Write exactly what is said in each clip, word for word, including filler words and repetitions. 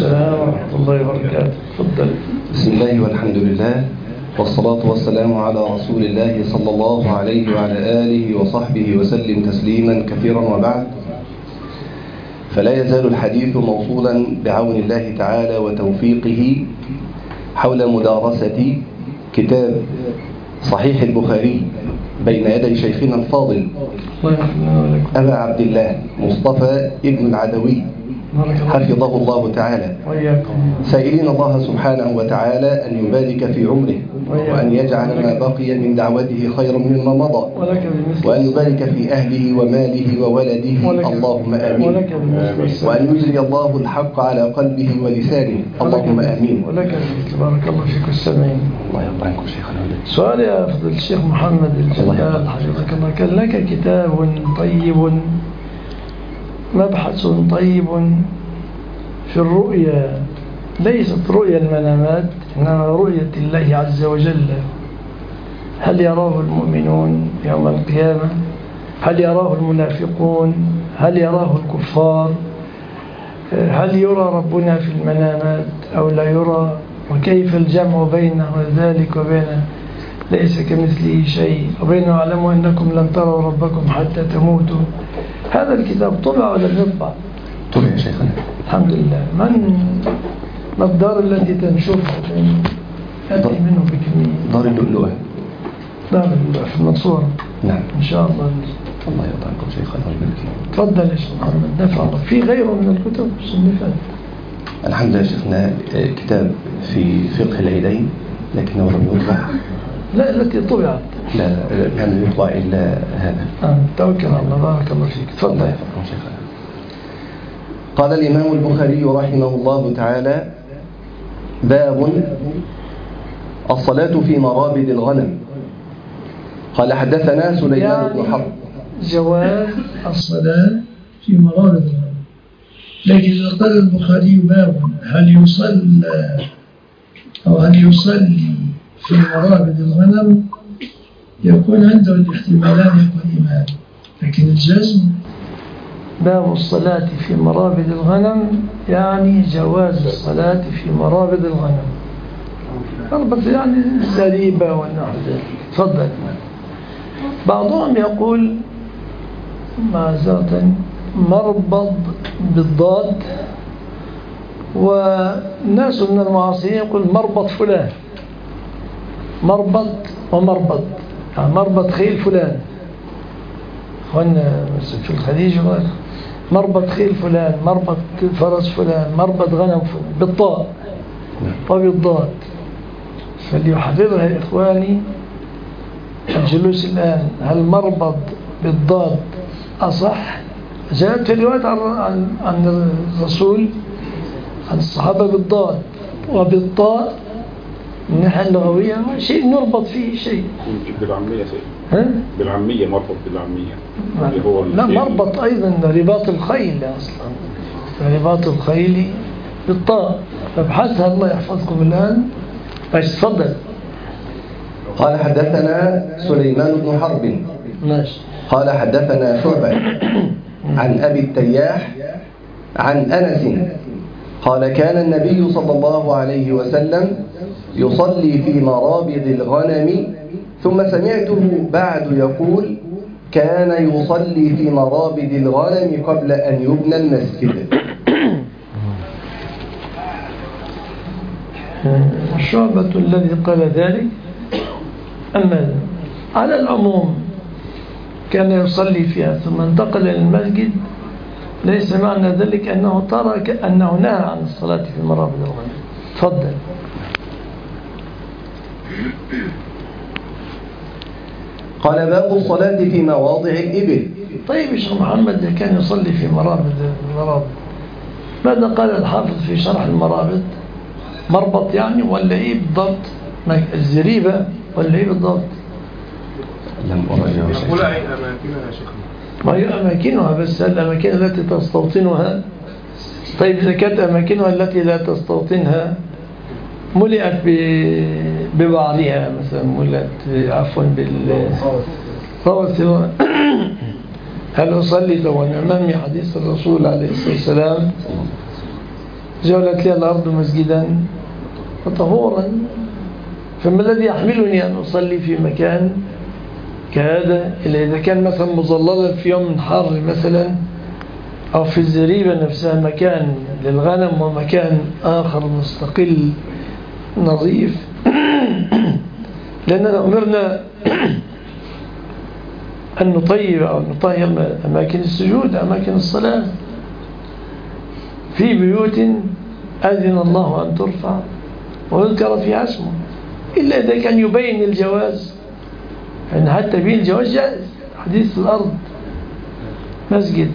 السلام ورحمة الله وبركاته. تفضل. بسم الله والحمد لله والصلاة والسلام على رسول الله صلى الله عليه وعلى آله وصحبه وسلم تسليما كثيرا، وبعد، فلا يزال الحديث موصولا بعون الله تعالى وتوفيقه حول مدارسة كتاب صحيح البخاري بين يدي شيخنا الفاضل أبا عبد الله مصطفى ابن العدوي حفظه الله تعالى، سائلين الله سبحانه وتعالى أن يبارك في عمره وأن يجعل ما بقي من دعوته خيرا مما مضى، وأن يبارك في أهله وماله وولده، اللهم آمين، وأن يجري الله الحق على قلبه ولسانه، اللهم آمين. ولك بارك الله فيك السامعين. الله يرضى شيخنا. سؤال يا فضل الشيخ محمد الجلال حفظك الله، كان لك كتاب طيب، مبحث طيب في الرؤيا، ليست رؤيا المنامات إنما رؤية الله عز وجل. هل يراه المؤمنون يوم القيامة؟ هل يراه المنافقون؟ هل يراه الكفار؟ هل يرى ربنا في المنامات أو لا يرى؟ وكيف الجمع بين ذلك وبين ليس كمثله شيء، وبين اعلموا أنكم لن تروا ربكم حتى تموتوا؟ هذا الكتاب طبع ولا يطبع؟ طبع يا شيخنا الحمد لله. من ما الدار التي تنشرها أتي منه بكمية؟ دار اللؤلؤة. دار اللؤلؤة في المنصورة. نعم إن شاء الله. الله يرضى شيخنا. تفضل يا شيخ محمد. نفع الله. في غيره من الكتب صنفت؟ الحمد لله شيخنا، كتاب في فقه العيدين لكنه لم يطبع. لا التي طبعت لا لم يطبع إلا هذا. آه. توكل على الله. بارك الله فيك. تفضل. الله يفرحكم شيخنا. قال الإمام البخاري رحمه الله تعالى: باب الصلاة في مرابد الغنم. قال حدثنا سليمان يعني بن حرب. جواز الصلاة في مرابد الغنم، لكن إذا قال البخاري باب هل يصلى أو هل يصلي في مرابد الغنم يكون عنده الاحتمالان قائمان، لكن الجزم باب الصلاة في مرابد الغنم يعني جواز الصلاة في مرابد الغنم، مربط يعني زريبة ونحو ذلك. تفضل. بعضهم يقول معذرة مربض بالضاد، والناس من المعاصرين يقول مربط فلان، مربط ومربط، يعني مربط خيل فلان. أخوانا في الخليج مربط خيل فلان، مربط فرس فلان، مربط غنم فلان، بالطاء وبالضاد. فليحررها إخواني الجلوس الآن. هل مربط بالضاد أصح؟ جاءت في الرواية عن, عن الرسول عن الصحابة بالضاد، وبالطاء من الناحية اللغوية شيء نربط فيه شيء. بالعامية شيء. بالعامية مربط بالعامية. هو لا مربط أيضا رباط الخيل أصلا، رباط الخيل بالطاء. فابحثها الله يحفظكم الآن. تفضل. قال حدثنا سليمان بن حرب. ماشي. قال حدثنا شعبة عن أبي التياح عن أنس قال كان النبي صلى الله عليه وسلم يصلي في مرابض الغنم، ثم سمعته بعد يقول كان يصلي في مرابض الغنم قبل أن يبنى المسجد. الشعبة الذي قال ذلك. أما على العموم كان يصلي فيها ثم انتقل إلى المسجد، ليس معنى ذلك أنه ترك أنه نهى عن الصلاة في مرابض الغنم. تفضل. قال باب الصلاة في مواضع الإبل. طيب يا شيخ محمد كان يصلي في مرابض المرابض، ماذا قال الحافظ في شرح المرابض؟ مربط يعني ولا إيه بالضبط؟ الزريبة ولا إيه بالضبط؟ لم أرجع شيء. يقول أي أماكنها يا شيخ؟ ما هي أماكنها، بس الأماكن التي تستوطنها. طيب إذا كانت أماكنها التي لا تستوطنها ملئت ببعضها، مثلا ملئت عفوا بالروث، هل أصلي لو أنا أمامي حديث الرسول عليه الصلاة والسلام جعلت لي الأرض مسجدا وطهورا، فما الذي يحملني أن أصلي في مكان كهذا إلا إذا كان مثلا مظللا في يوم حار مثلا، أو في الزريبة نفسها مكان للغنم ومكان آخر مستقل نظيف. لأننا أمرنا أن نطيب أو نطهر أماكن السجود، أماكن الصلاة في بيوت أذن الله أن ترفع ويذكر فيها اسمه، إلا إذا كان يبين الجواز، يعني حتى بين الجواز جائز. حديث الأرض مسجد،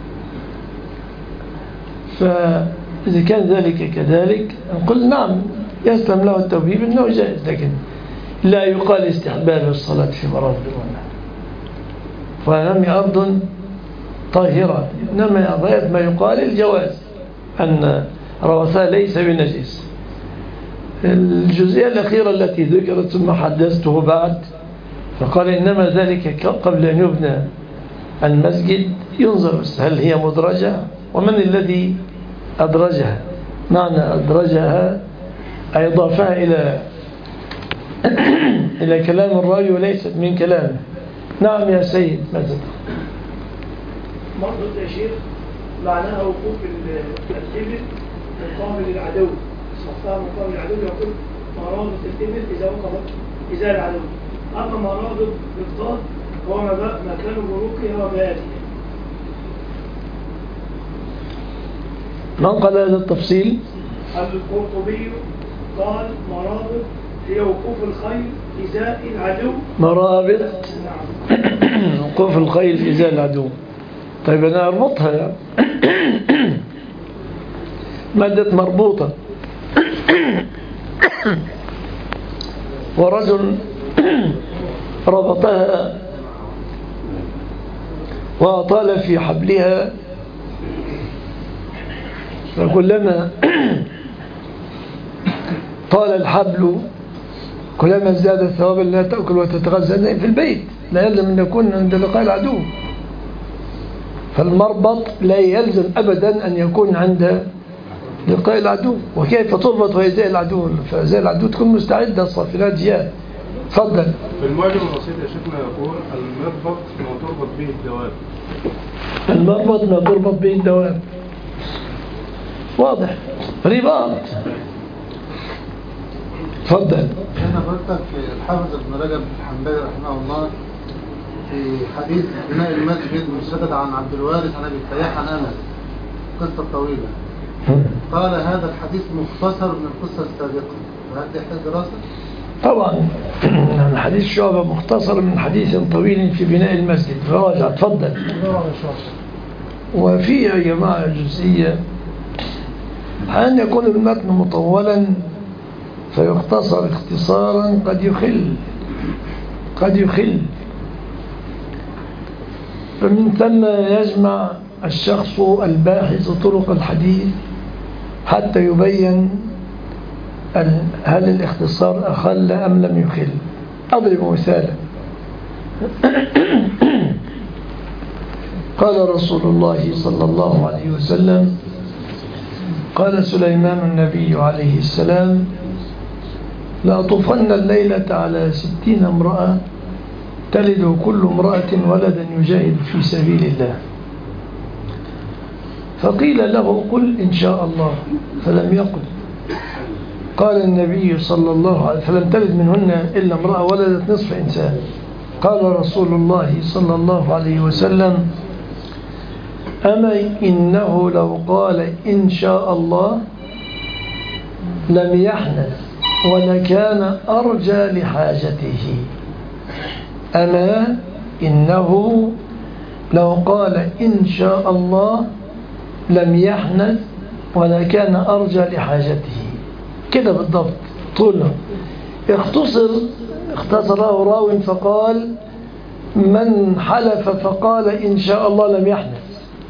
فإذا كان ذلك كذلك نقول نعم يسلم له التوبيب أنه جائز، لكن لا يقال استحباب الصلاة في مرض الغنى، فنمي أرض طاهرة، إنما غاية ما يقال الجواز أن روثها ليس بنجس. الجزئية الأخيرة التي ذكرت ثم حدثته بعد، فقال إنما ذلك قبل أن يبنى المسجد ينظر هل هي مدرجة ومن الذي أدرجها. معنى أدرجها أي ضافها إلى إلى كلام الراوي وليست من كلامه. نعم يا سيد، ماذا مرض التأشير معناها وقوف الإبل مقابل العدو، صفها مقابل العدو، يقول مرابط الإبل إذا وقفت إزاء العدو. أما مرابط بالضاد هو مكان بروكها وبياتها. من قال هذا التفصيل؟ القرطبي قال مرابط هي وقوف الخيل إزاء العدو. مرابط نعم. وقوف الخيل إزاء العدو. طيب أنا أربطها مادة مربوطة ورجل ربطها وأطال في حبلها، فكلما طال الحبل كلما زاد ثوابا لا تأكل وتتغذى في البيت، لا يلزم أن يكون عند لقاء العدو. فالمربط لا يلزم أبدا أن يكون عند لقاء العدو. وكيف تربط وهي زي العدو؟ فزي العدو تكون مستعدة الصافنات جياد. تفضل. في المعجم البسيط يا شيخنا يقول المربط ما تربط به الدواب. المربط ما تربط به الدواب، واضح، رباط. تفضل. هنا قلتك الحافظ ابن رجب الحنبلي رحمه الله في حديث بناء المسجد مسدد عن عبد الوارث عن ابي التياح عن انس، قصه طويله. قال هذا الحديث مختصر من القصه السابقه، وهل يحتاج دراسه؟ طبعا حديث شعبة مختصر من حديث طويل في بناء المسجد، فراجع. تفضل. وفي يا جماعة جزئية أن يكون المتن مطولا فيختصر اختصارا قد يخل قد يخل فمن ثم يجمع الشخص الباحث طرق الحديث حتى يبين هل الاختصار أخل أم لم يخل. أضرب مثالا. قال رسول الله صلى الله عليه وسلم: قال سليمان النبي عليه السلام: لأطوفن الليلة على ستين امرأة تلد كل امرأة ولدا يجاهد في سبيل الله. فقيل له: قل إن شاء الله، فلم يقل. قال النبي صلى الله عليه وسلم: فلم تلد منهن إلا امرأة ولدت نصف إنسان. قال رسول الله صلى الله عليه وسلم: أما إنه لو قال إن شاء الله لم يحنث ولكان أرجى لحاجته. أما إنه لو قال إن شاء الله لم يحنث ولكان أرجى لحاجته. كده بالضبط طوله. اختصر اختصره راو فقال: من حلف فقال إن شاء الله لم يحنث.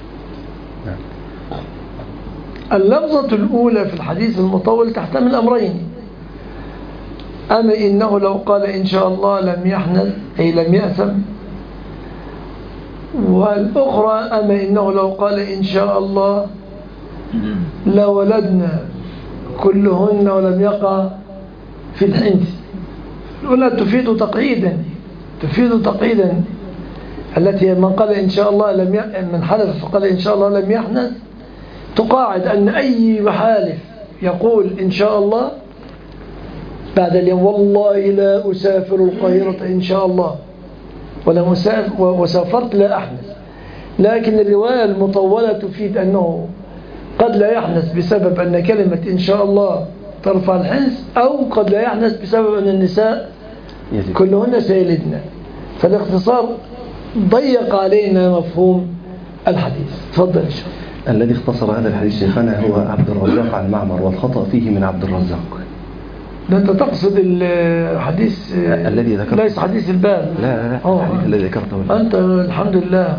اللفظة الأولى في الحديث المطول تحتمل أمرين: أما إنه لو قال إن شاء الله لم يحنث أي لم يأثم، والأخرى أما إنه لو قال إن شاء الله لولدنا كلهن ولم يقع في الحنث. الأولى تفيد تقعيدا تفيد تقعيدا التي من قال إن شاء الله لم ي... من حلف فقال إن شاء الله لم يحنث تقاعد أن أي محالف يقول إن شاء الله بعد اليوم والله لا أسافر القاهرة إن شاء الله ولا مسافر وسافرت لا أحنث. لكن الرواية المطولة تفيد أنه قد لا يحنث بسبب أن كلمة إن شاء الله ترفع الحنث، أو قد لا يحنث بسبب أن النساء كلهن سيلدن. فالاختصار ضيق علينا مفهوم الحديث. تفضل شيخ. الذي اختصر هذا الحديث شيخنا هو عبد الرزاق عن معمر، والخطأ فيه من عبد الرزاق. ده أنت تقصد الحديث الذي ذكرته، ليس حديث الباب. لا لا لا أوه. الحديث الذي ذكرته. أنت الحمد لله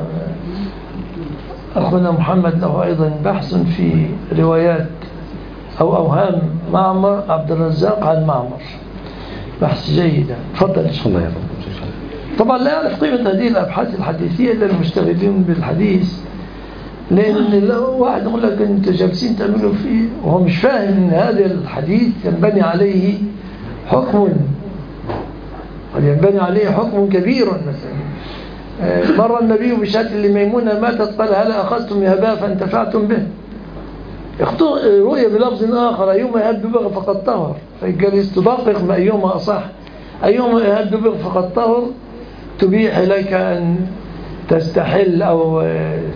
أخونا محمد له أيضا بحث في روايات أو أوهام معمر عبد الرزاق عن معمر، بحث جيدا. تفضل إن شاء الله. طبعا لا يعرف قيمة هذه الأبحاث الحديثية إلا المشتغلين بالحديث، لأن واحد يقول لك أنت جالسين تعملوا فيه وهو مش فاهم أن هذا الحديث ينبني عليه حكم ينبني عليه حكم كبير. مثلا مر النبي بشاة لميمونة ماتت قال هل أخذتم يهبها فانتفعتم به. رؤية بلفظ آخر أيما يهب بغ فقد طهر، فجلس تدقق ما أيما أصح. أيما يهب بغ فقد طهر تبيح لك أن تستحل أو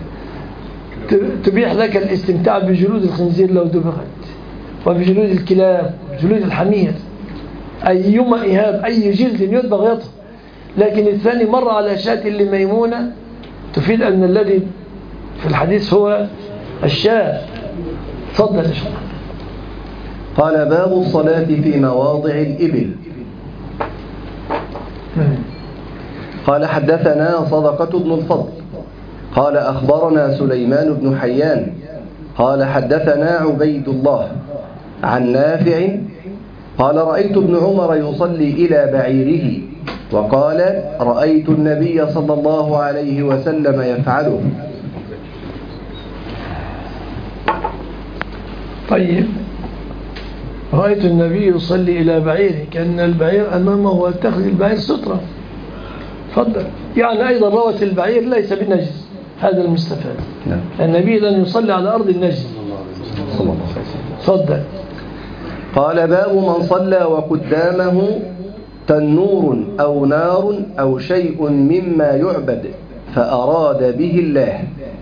تبيح لك الاستمتاع بجلود الخنزير لو دبغت، وبجلود الكلاب وبجلود الحمير. أيما إهاب أي جلد يدبغ يطهر. لكن الثاني مر على شاة لميمونة تفيد أن الذي في الحديث هو الشاة. تفضل يا شيخ. قال باب الصلاة في مواضع الإبل. قال حدثنا صدقة بن الفضل قال أخبرنا سليمان بن حيان قال حدثنا عبيد الله عن نافع قال رأيت ابن عمر يصلي إلى بعيره، وقال رأيت النبي صلى الله عليه وسلم يفعله. طيب، رأيت النبي يصلي إلى بعيره، كأن البعير أمامه واتخذ البعير سترة. تفضل. يعني أيضا روت البعير ليس بنجس، هذا المستفاد. نعم. النبي لن يصلي على أرض النجس صلى الله عليه وسلم. تفضل. قال باب من صلى وقدامه تنور أو نار أو شيء مما يعبد فأراد به الله.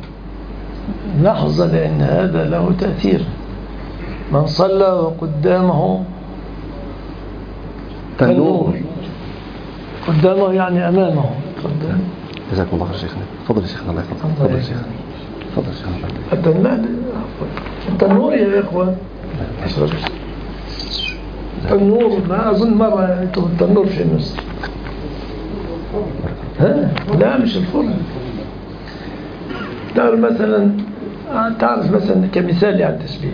لحظة، لأن هذا له تأثير. من صلى وقدامه تنور، قدامه يعني أمامه. تفضل. جزاكم الله خير شيخنا. تفضل يا شيخنا. الله يحفظك. تفضل يا شيخنا. تفضل يا شيخنا. التنور يا إخوان، التنور ما أظن مرة التنور في مصر. ها؟ لا مش الفرن. تعرف مثلا تعرف مثلا كمثال يعني تشبيه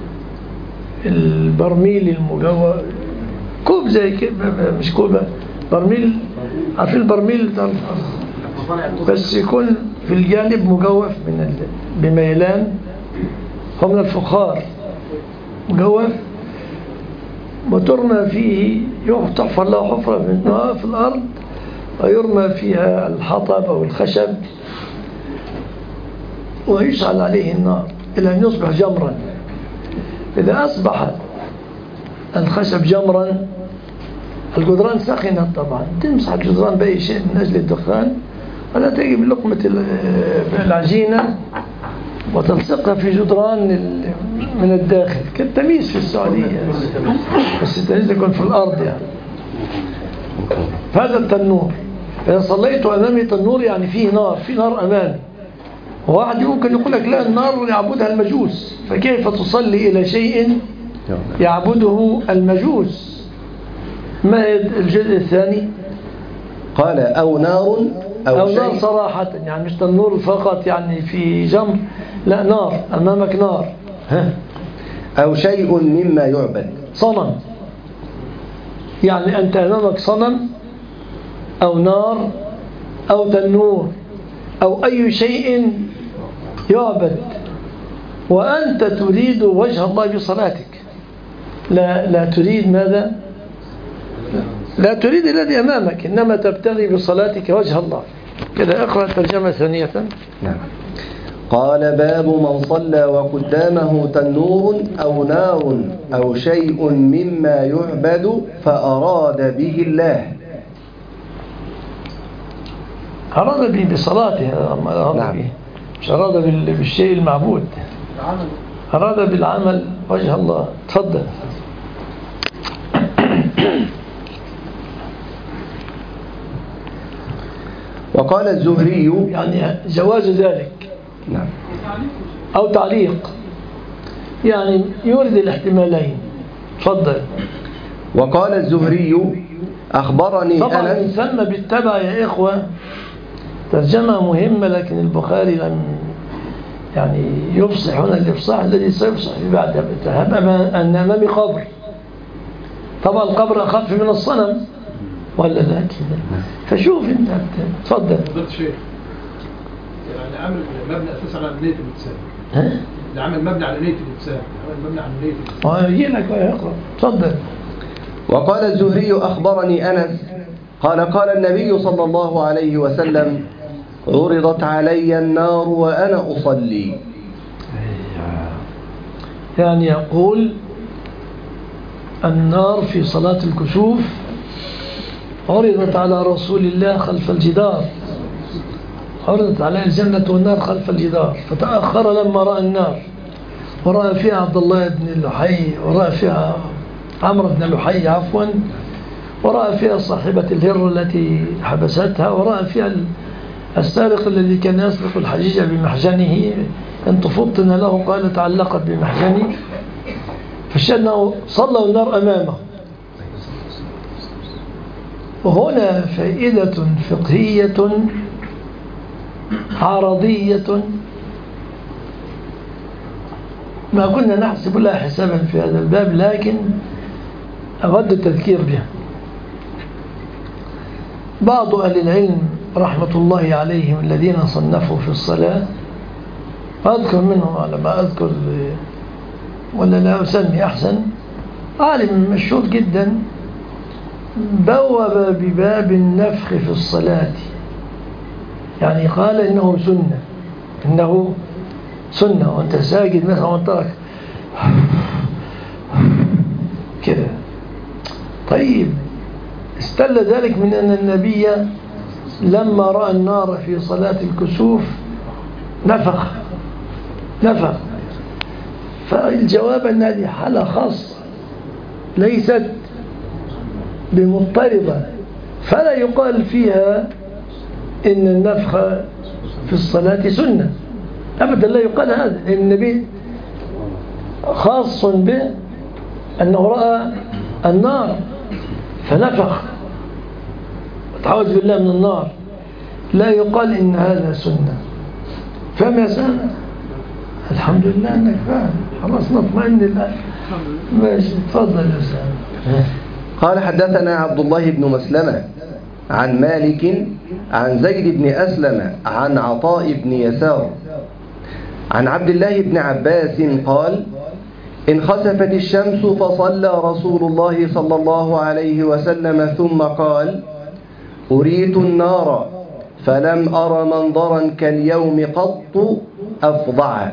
البرميل المجوف، كوب زي كده، مش كوبة، برميل. عارفين البرميل بس يكون في الجانب مجوف من بميلان، هو من الفخار مجوف، وترمى فيه تحفر له حفرة في الأرض ويرمى فيها الحطب أو الخشب ويشعل عليه النار إلى أن يصبح جمرا. إذا أصبح الخشب جمرا الجدران سخنت طبعا، تمسح الجدران بأي شيء من أجل الدخان، ولا تجيب لقمة العجينة وتلصقها في جدران من الداخل كالتمييز في السعودية، بس التمييز يكون في الأرض يعني. هذا التنور، إذا صليت أمامي تنور يعني فيه نار، في نار أمامي. واحد ممكن يقول لك لا، النار يعبدها المجوس، فكيف تصلي إلى شيء يعبده المجوس؟ ما هي الجزء الثاني؟ قال أو نار أو, أو شيء نار صراحة، يعني مش تنور فقط يعني في جمر، لا، نار أمامك، نار. ها. أو شيء مما يعبد، صنم، يعني أنت أمامك صنم أو نار أو تنور أو أي شيء يعبد، وأنت تريد وجه الله بصلاتك، لا, لا تريد ماذا؟ لا تريد الذي أمامك، إنما تبتغي بصلاتك وجه الله. كده اقرأ الترجمة ثانية. نعم. قال باب من صلى وقدامه تنور أو نار أو شيء مما يعبد فأراد به الله. أراد به بصلاته، أراد نعم. به مش أراد بالشيء المعبود، أراد بالعمل وجه الله. تفضل. وقال الزهري يعني جواز ذلك. نعم. أو تعليق، يعني يورد الاحتمالين. تفضل. وقال الزهري أخبرني طبعا من أنس. ثم بالتبع يا إخوة ترجمة مهمة، لكن البخاري لم يعني يفصح هنا الإفصاح الذي سيفصح في بعد هب أن أمامي قبر. طبعا القبر أخف من الصنم ولا لا كده؟ فشوف أنت. تفضل. فضلت شيخ، يعني عمل مبنى أساسا على نية الإنسان. ها؟ اللي عمل مبنى على نية الإنسان، عمل مبنى على نية الإنسان. آه يجي لك يقرأ. تفضل. وقال الزهري أخبرني أنس قال قال النبي صلى الله عليه وسلم عرضت علي النار وأنا أصلي. يعني يقول النار في صلاة الكسوف عرضت على رسول الله خلف الجدار، عرضت عليه الجنة والنار خلف الجدار، فتأخر لما رأى النار ورأى فيها عبد الله بن لحي، ورأى فيها عمرو بن لحي عفوا، ورأى فيها صاحبة الهر التي حبستها، ورأى فيها السارق الذي كان يسرق الحجيج بمحجنه، إن تفطن له قال تعلقت بمحجني، فشأنه صلى النار أمامه. وهنا فائدة فقهية عرضية ما كنا نحسب لها حسابا في هذا الباب، لكن أود التذكير بها. بعض أهل العلم رحمة الله عليهم الذين صنفوا في الصلاة، أذكر منهم على ما أذكر ولا لا أسمي أحسن، عالم مشهور جدا بوب بباب النفخ في الصلاة، يعني قال إنه سنة، إنه سنة وأنت ساجد مثلا وأنت ترك كده. طيب استل ذلك من أن النبي لما رأى النار في صلاة الكسوف نفخ نفخ فالجواب أن هذه حالة خاصة ليست بمضطردة، فلا يقال فيها إن النفخ في الصلاة سنة أبدا، لا يقال هذا، لأن النبي خاص به أنه رأى النار فنفخ وتعوذ بالله من النار، لا يقال إن هذا سنة. فهم يا سنة؟ الحمد لله أنك فاهم، خلاص نطمئن الآن. ماشي تفضل يا سنة. قال حدثنا عبد الله بن مسلمة عن مالك عن زيد بن أسلم عن عطاء بن يسار عن عبد الله بن عباس قال انخسفت الشمس فصلى رسول الله صلى الله عليه وسلم ثم قال أريت النار فلم أر منظرا كاليوم قط أفظع.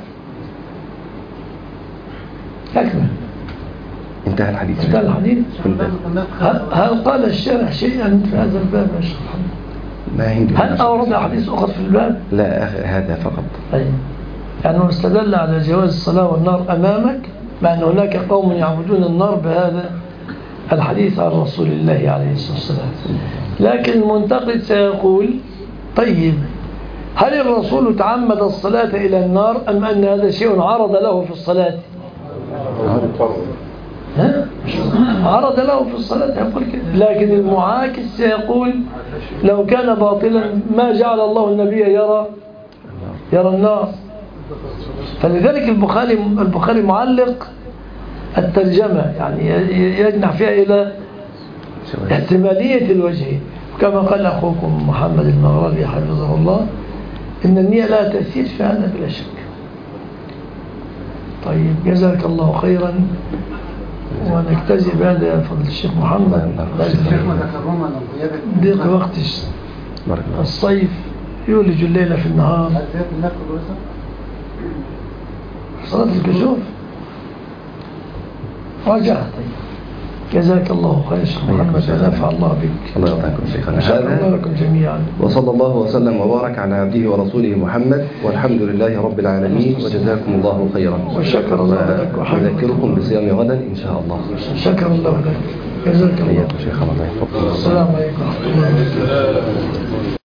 أكمل. انتهى الحديث. انتهى الحديث. هل قال الشارح شيئا في هذا الباب يا شيخ محمد؟ ما هي هل أورد حديث أخر في الباب؟ لا هذا فقط. طيب يعني استدل على جواز الصلاة والنار أمامك، مع أن هناك قوم يعبدون النار بهذا الحديث عن رسول الله عليه الصلاة والسلام. لكن المنتقد سيقول طيب هل الرسول تعمد الصلاة إلى النار أم أن هذا شيء عرض له في الصلاة؟ ها؟ عرض له في الصلاة يقول كده. لكن المعاكس سيقول لو كان باطلا ما جعل الله النبي يرى يرى النار. فلذلك البخاري البخاري معلق الترجمة، يعني يجنح فيها إلى احتمالية الوجهين، كما قال أخوكم محمد المغربي حفظه الله إن النية لها تأثير في هذا بلا شك. طيب جزاك الله خيرا، ونكتزي بهذا يا فضل الشيخ محمد. شيخنا تكرما لزيادة ضيق وقت الصيف يولج الليل في النهار. زيادة النفق كويسة؟ صلاة الكسوف راجعها. طيب جزاك الله خير شيخ محمد، ونفع الله بك. الله يرضاكم شيخنا. شكرا لكم جميعا. وصلى الله وسلم وبارك على عبده ورسوله محمد، والحمد لله رب العالمين، وجزاكم الله خيرا. وشكر الله لك وحفظك. أذكركم بصيام غدا إن شاء الله. شكر الله لك، جزاك الله. شيخنا الله يحفظكم. السلام عليكم ورحمة الله وبركاته.